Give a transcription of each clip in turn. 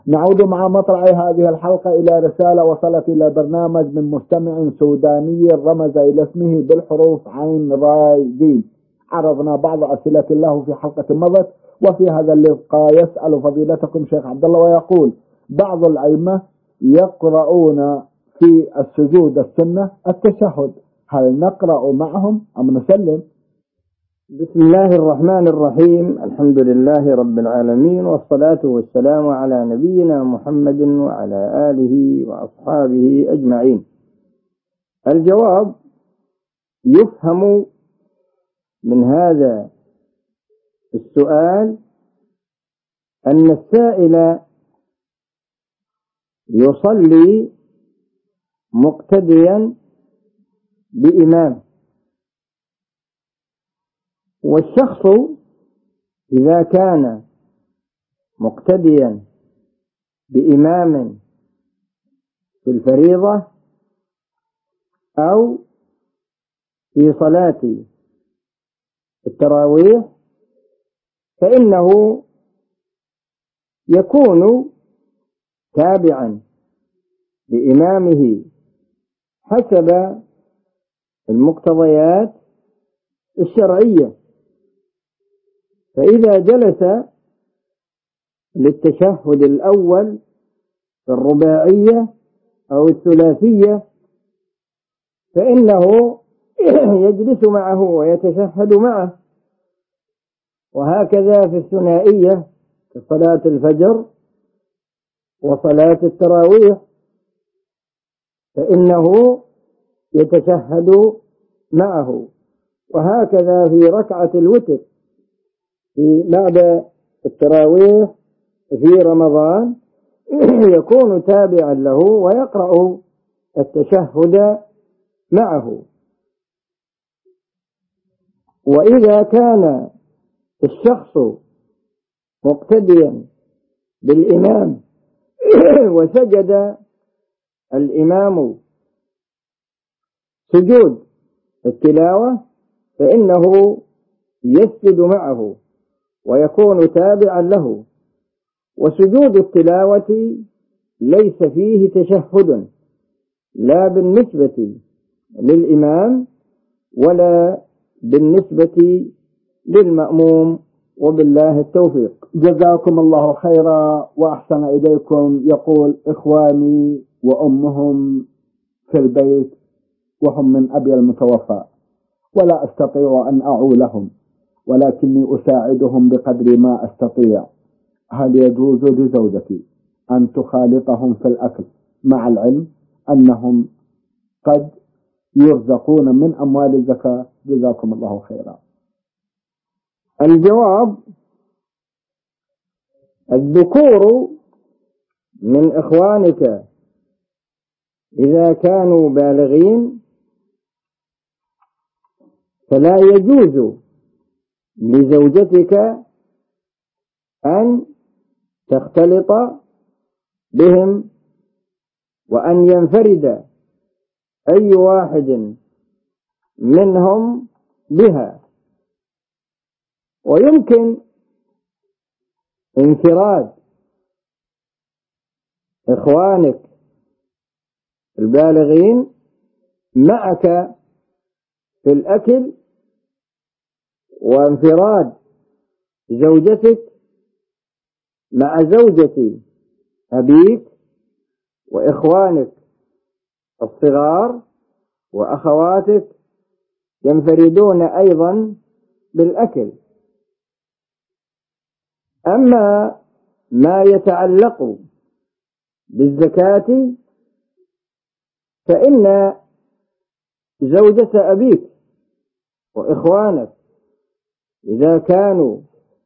نعود مع مطلع هذه الحلقة إلى رسالة وصلت إلى برنامج من مستمع سوداني رمز إلى اسمه بالحروف عين راي جيم. عرضنا بعض أسئلة له في حلقة مضت، وفي هذا اللقاء يسأل فضيلتكم شيخ عبد الله ويقول: بعض الأئمة يقرؤون في السجود السنة التشهد، هل نقرأ معهم أم نسلم؟ بسم الله الرحمن الرحيم. الحمد لله رب العالمين، والصلاة والسلام على نبينا محمد وعلى آله وأصحابه أجمعين. الجواب: يفهم من هذا السؤال أن السائل يصلي مقتديا بإمام، والشخص إذا كان مقتديا بإمام في الفريضة أو في صلاة التراويح فإنه يكون تابعا لإمامه حسب المقتضيات الشرعية. فإذا جلس للتشهد الأول في الرباعية أو الثلاثية فإنه يجلس معه ويتشهد معه، وهكذا في الثنائية في صلاة الفجر وصلاة التراويح فإنه يتشهد معه، وهكذا في ركعة الوتر في بعد التراويح في رمضان يكون تابعا له ويقرأ التشهد معه. وإذا كان الشخص مقتديا بالإمام وسجد الإمام سجود التلاوة فإنه يسجد معه ويكون تابعا له. وسجود التلاوة ليس فيه تشهد لا بالنسبة للإمام ولا بالنسبة للمأموم، وبالله التوفيق. جزاكم الله خيرا وأحسن إليكم. يقول: إخواني وأمهم في البيت وهم من أبي المتوفى، ولا أستطيع أن أعولهم، ولكني أساعدهم بقدر ما أستطيع. هل يجوز لزوجتي أن تخالطهم في الأكل مع العلم أنهم قد يرزقون من أموال الزكاة؟ جزاكم الله خيرا. الجواب: الذكور من إخوانك إذا كانوا بالغين فلا يجوز لزوجتك أن تختلط بهم وأن ينفرد أي واحد منهم بها. ويمكن انفراد إخوانك البالغين معك في الأكل، وانفراد زوجتك مع زوجة أبيك وإخوانك الصغار وأخواتك ينفردون أيضا بالأكل. أما ما يتعلق بالزكاة فإن زوجة أبيك وإخوانك إذا كانوا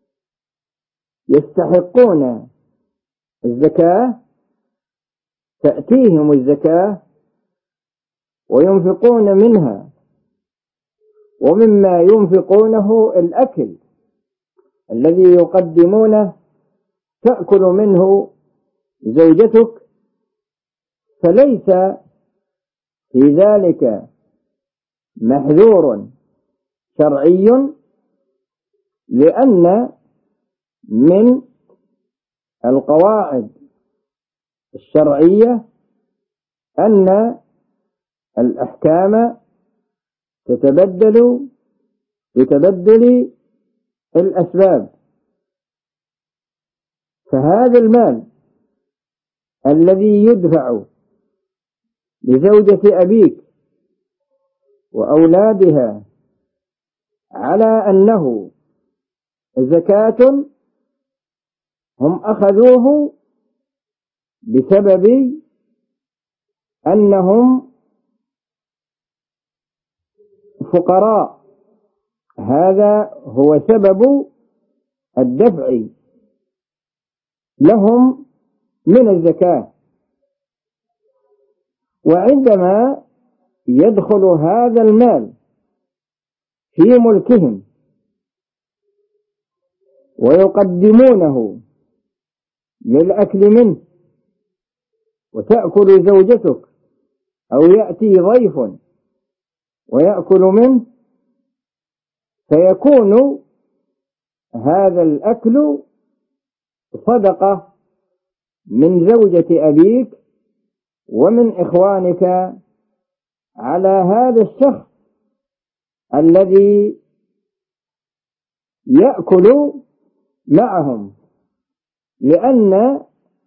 يستحقون الزكاة تأتيهم الزكاة وينفقون منها، ومما ينفقونه الأكل الذي يقدمونه تأكل منه زوجتك، فليس في ذلك محذور شرعي، لأن من القواعد الشرعية أن الأحكام تتبدل بتبدل الأسباب. فهذا المال الذي يدفع لزوجة أبيك وأولادها على أنه زكاة، هم أخذوه بسبب أنهم فقراء. هذا هو سبب الدفع لهم من الزكاة. وعندما يدخل هذا المال في ملكهم ويقدمونه للأكل منه، وتأكل زوجتك أو يأتي ضيف ويأكل منه، فيكون هذا الأكل صدقة من زوجة أبيك ومن إخوانك على هذا الشخص الذي يأكل معهم، لأن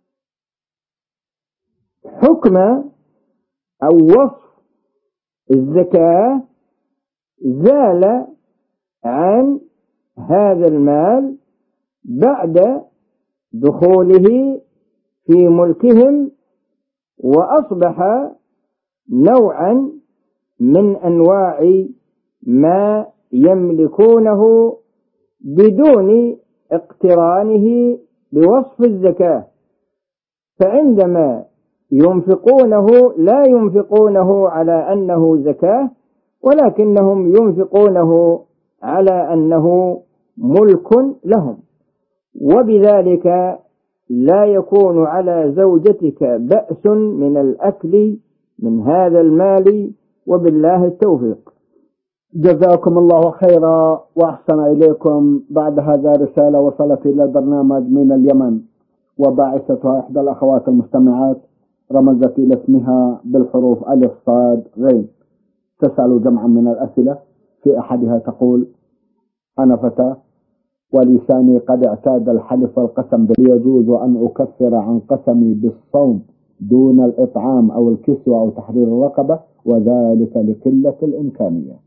حكم أو وصف الزكاة زال عن هذا المال بعد دخوله في ملكهم، وأصبح نوعا من أنواع ما يملكونه بدون اقترانه بوصف الزكاة. فعندما ينفقونه لا ينفقونه على أنه زكاة، ولكنهم ينفقونه على أنه ملك لهم، وبذلك لا يكون على زوجتك بأس من الأكل من هذا المال، وبالله التوفيق. جزاكم الله خيرا وأحسن إليكم. بعد هذا رسالة وصلت إلى البرنامج من اليمن، وباعثتها إحدى الأخوات المستمعات، رمزت إلى اسمها بالحروف ألف صاد غين. تسأل جمعا من الأسئلة، في أحدها تقول: أنا فتاة ولساني قد اعتاد الحلف والقسم، يجوز أن أكفر عن قسمي بالصوم دون الإطعام أو الكسوة أو تحرير الرقبة، وذلك لقلة الإمكانية؟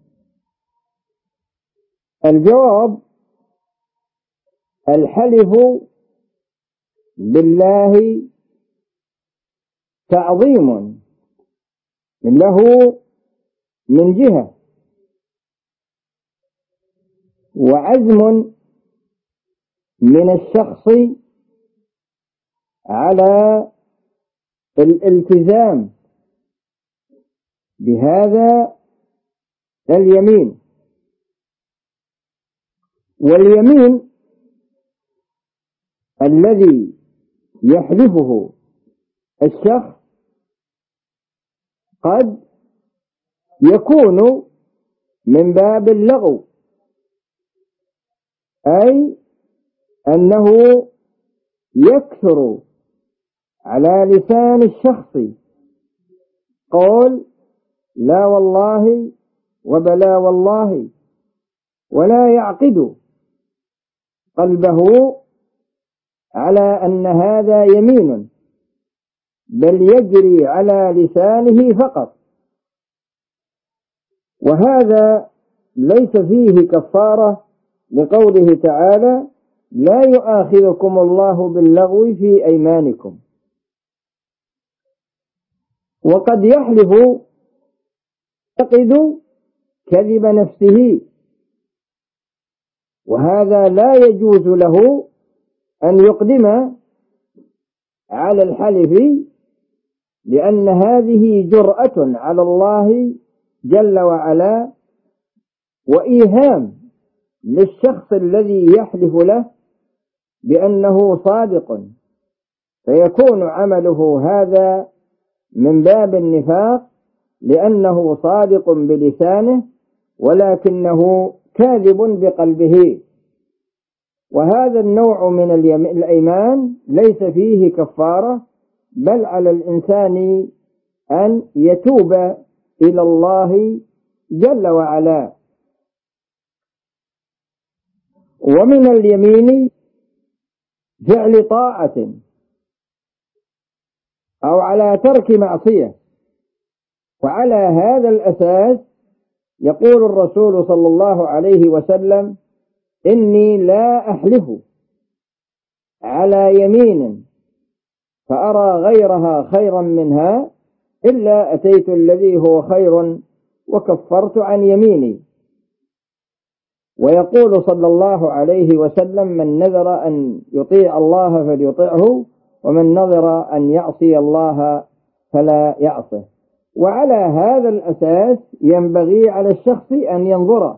الجواب: الحلف بالله تعظيم له من جهة، وعزم من الشخص على الالتزام بهذا اليمين. واليمين الذي يحلفه الشخص قد يكون من باب اللغو، أي أنه يكثر على لسان الشخص قول لا والله وبلا والله، ولا يعقد قلبه على أن هذا يمين، بل يجري على لسانه فقط. وهذا ليس فيه كفارة، لقوله تعالى: لا يؤاخذكم الله باللغو في أيمانكم. وقد يحلف يعتقد كذب نفسه، وهذا لا يجوز له أن يقدم على الحلف، لأن هذه جرأة على الله جل وعلا، وإيهام للشخص الذي يحلف له بأنه صادق، فيكون عمله هذا من باب النفاق، لأنه صادق بلسانه ولكنه كاذب بقلبه. وهذا النوع من الأيمان ليس فيه كفارة، بل على الإنسان أن يتوب إلى الله جل وعلا. ومن اليمين فعل طاعة أو على ترك معصية، وعلى هذا الأساس يقول الرسول صلى الله عليه وسلم: إني لا أحلف على يمين فأرى غيرها خيرا منها إلا أتيت الذي هو خير وكفرت عن يميني. ويقول صلى الله عليه وسلم: من نذر أن يطيع الله فليطيعه، ومن نذر أن يعصي الله فلا يعصه. وعلى هذا الأساس ينبغي على الشخص أن ينظر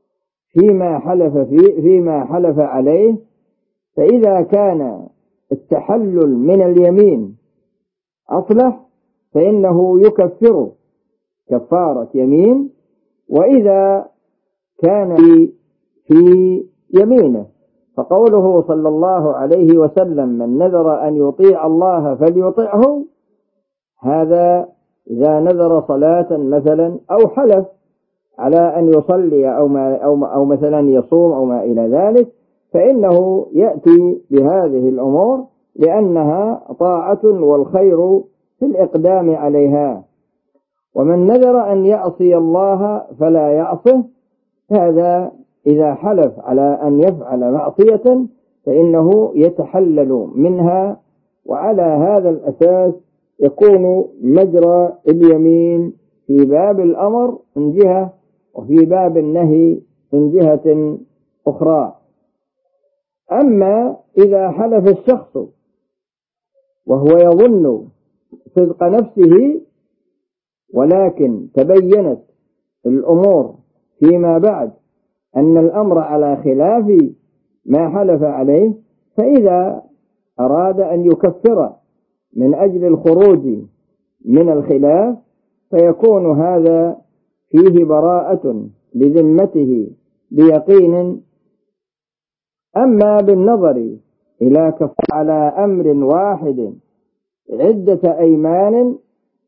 فيما حلف عليه، فإذا كان التحلل من اليمين أصلح فإنه يكفر كفارة يمين، وإذا كان في يمينه فقوله صلى الله عليه وسلم: من نذر أن يطيع الله فليطيعه، هذا إذا نذر صلاة مثلا أو حلف على أن يصلي أو مثلا يصوم أو ما إلى ذلك، فإنه يأتي بهذه الأمور لأنها طاعة والخير في الإقدام عليها. ومن نذر أن يعصي الله فلا يعصه، هذا إذا حلف على أن يفعل معصية فإنه يتحلل منها، وعلى هذا الأساس يكون مجرى اليمين في باب الأمر من جهة وفي باب النهي من جهة أخرى. أما إذا حلف الشخص وهو يظن صدق نفسه ولكن تبينت الأمور فيما بعد أن الأمر على خلاف ما حلف عليه، فإذا أراد أن يكفر من أجل الخروج من الخلاف فيكون هذا فيه براءة لذمته بيقين. أما بالنظر إلى كفارة على أمر واحد عدة أيمان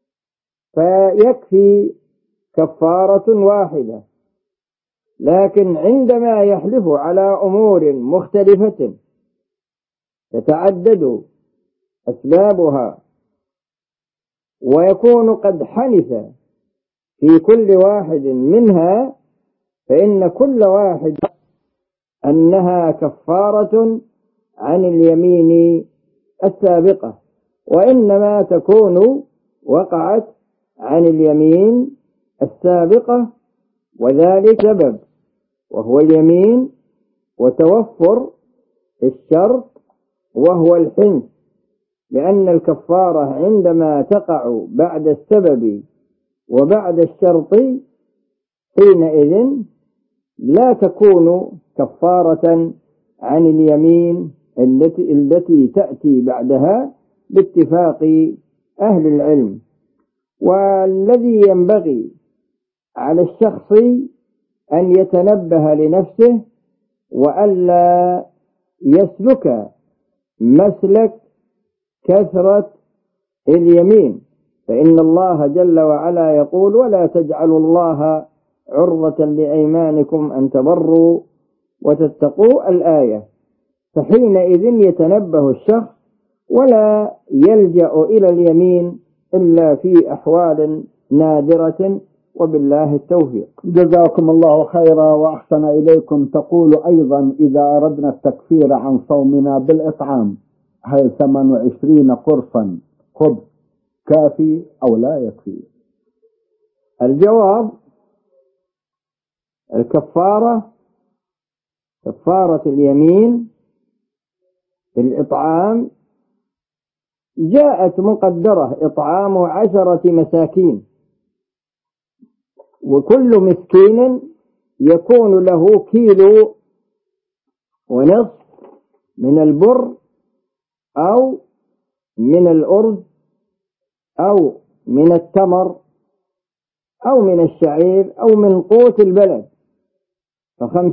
فيكفي كفارة واحدة، لكن عندما يحلف على أمور مختلفة تتعدد أسبابها ويكون قد حنث في كل واحد منها، فإن كل واحد أنها كفارة عن اليمين السابقة، وإنما تكون وقعت عن اليمين السابقة، وذلك سبب وهو اليمين وتوفر الشرط وهو الحنث، لأن الكفارة عندما تقع بعد السبب وبعد الشرط حينئذ لا تكون كفارة عن اليمين التي تأتي بعدها باتفاق أهل العلم. والذي ينبغي على الشخص أن يتنبه لنفسه وألا يسلك مسلك كثرة اليمين، فإن الله جل وعلا يقول: ولا تجعلوا الله عرضة لأيمانكم أن تبروا وتتقوا الآية. فحينئذ يتنبه الشخص ولا يلجأ إلى اليمين إلا في أحوال نادرة، وبالله التوفيق. جزاكم الله خيرا وأحسن إليكم. تقول أيضا: إذا أردنا التكفير عن صومنا بالإطعام، هل 28 قرصا خبز كافي أو لا يكفي؟ الجواب: الكفارة كفارة اليمين في الإطعام جاءت مقدرة: إطعام 10 مساكين، وكل مسكين يكون له 1.5 كيلو من البر أو من الأرز أو من التمر أو من الشعير أو من قوت البلد،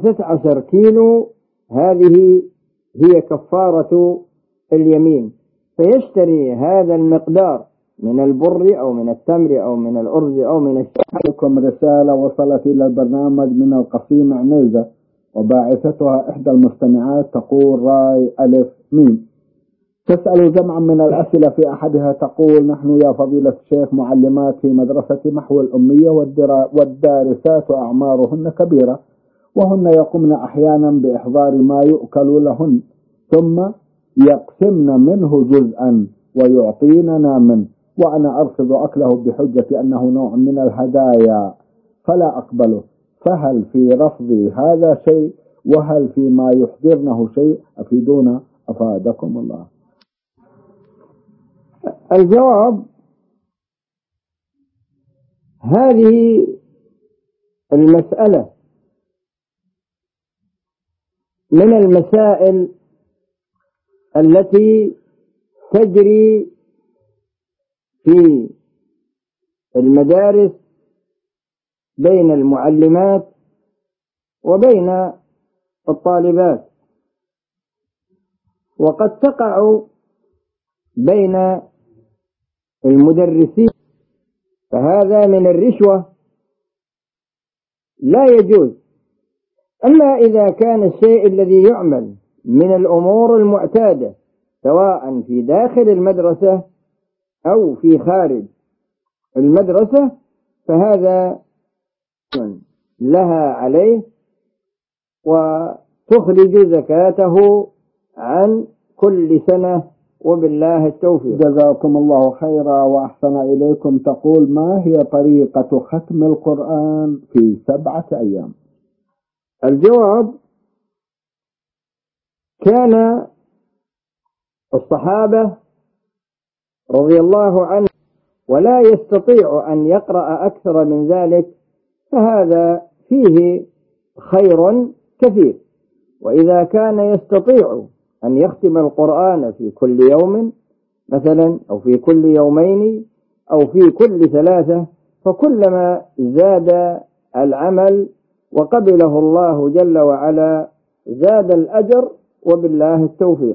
ف15 كيلو هذه هي كفارة اليمين. فيشتري هذا المقدار من البر أو من التمر أو من الأرز أو من الشعير. لكم رسالة وصلت إلى البرنامج من القصيم عنيزة، وباعثتها إحدى المستمعات تقول راي ألف ميم، تسأل جمعا من الأسئلة. في أحدها تقول: نحن يا فضيلة الشيخ معلمات في مدرسة محو الأمية، والدارسات أعمارهن كبيرة، وهن يقومن أحيانا بإحضار ما يؤكل لهن، ثم يقسمن منه جزءا ويعطيننا منه، وأنا أرفض أكله بحجة أنه نوع من الهدايا فلا أقبله، فهل في رفضي هذا شيء؟ وهل فيما يحضرنه شيء؟ أفيدونا أفادكم الله. الجواب: هذه المسألة من المسائل التي تجري في المدارس بين المعلمات وبين الطالبات، وقد تقع بين المدرسين، فهذا من الرشوة لا يجوز. أما إذا كان الشيء الذي يعمل من الأمور المعتادة سواء في داخل المدرسة أو في خارج المدرسة فهذا لها عليه وتخرج زكاته عن كل سنة، وبالله التوفيق. جزاكم الله خيرا وأحسن إليكم. تقول: ما هي طريقة ختم القرآن في 7 أيام؟ الجواب: كان الصحابة رضي الله عنهم ولا يستطيع أن يقرأ أكثر من ذلك، فهذا فيه خير كثير. وإذا كان يستطيع أن يختم القرآن في كل يوم مثلا أو في كل يومين أو في كل 3، فكلما زاد العمل وقبله الله جل وعلا زاد الأجر، وبالله التوفيق.